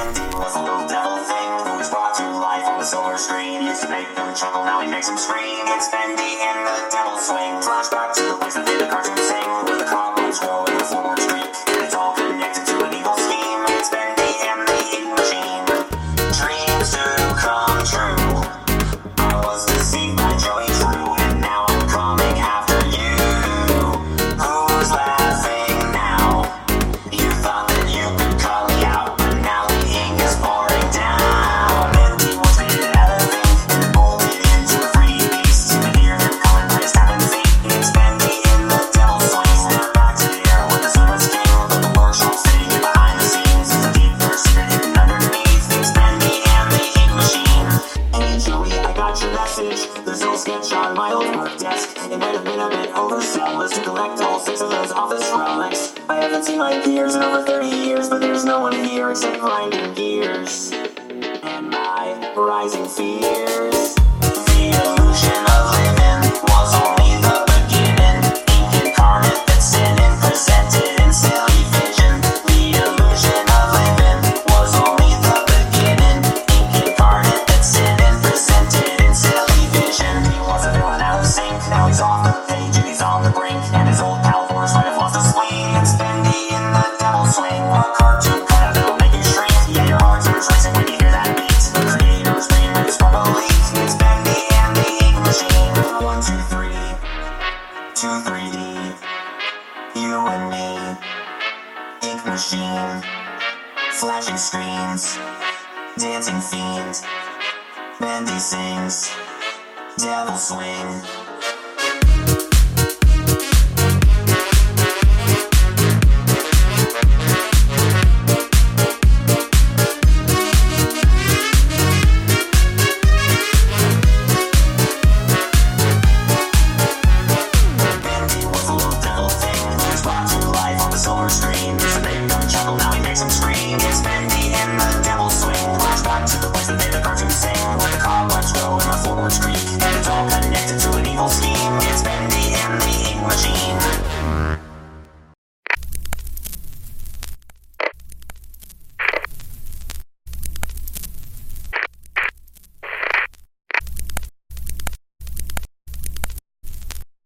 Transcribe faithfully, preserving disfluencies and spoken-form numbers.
Bendy was a little devil thing who was brought to life on the silver screen. Used to make them chuckle, now he makes them scream. It's Bendy and the Devil Swing. Flashback to the place that made the cartoon sing, where the cobwebs grow in the floorboard street, and it's all connected to an evil scheme. It's Bendy and the Ink Machine. Dreams do come true. I was deceived by Joey True, and now I'm coming after you. Who's laughing now? You thought that you could cut me out, but now the ink is pouring down. Bendy was made out of ink and molded into a free beast. You can hear him coming by his tapping feet. It's Bendy in the Devil Swing. Snap back to the air with the sun was king, but the workshop's sitting in behind the scenes. It's a deeper secret hidden underneath. It's Bendy and the Ink Machine. Hey Joey, I got your message. There's no sketch on my old work desk. It might have been a bit overzealous to collect all six of those office relics. I haven't seen my peers in over thirty years, but there's no one here except grinding gears and my rising fears. The illusion of living was only the beginning. Ink incarnate that sin and presented in silly vision. The illusion of living was only the beginning. Ink incarnate that sin and presented in silly vision. He was a villain out of sync. Now he's off the page and he's on the brink, and his old pal Forrest might have lost a swing. It's Bendy in the Devil Swing, a cartoon cutout that'll make you shrink. Yeah, your heart starts racing when you hear that beat. The creator's dream with his purple leaf. It's Bendy and the Ink Machine. One, two, three, two, three D. You and me, Ink Machine. Flashing screens, dancing fiend. Bendy sings, Devil Swing.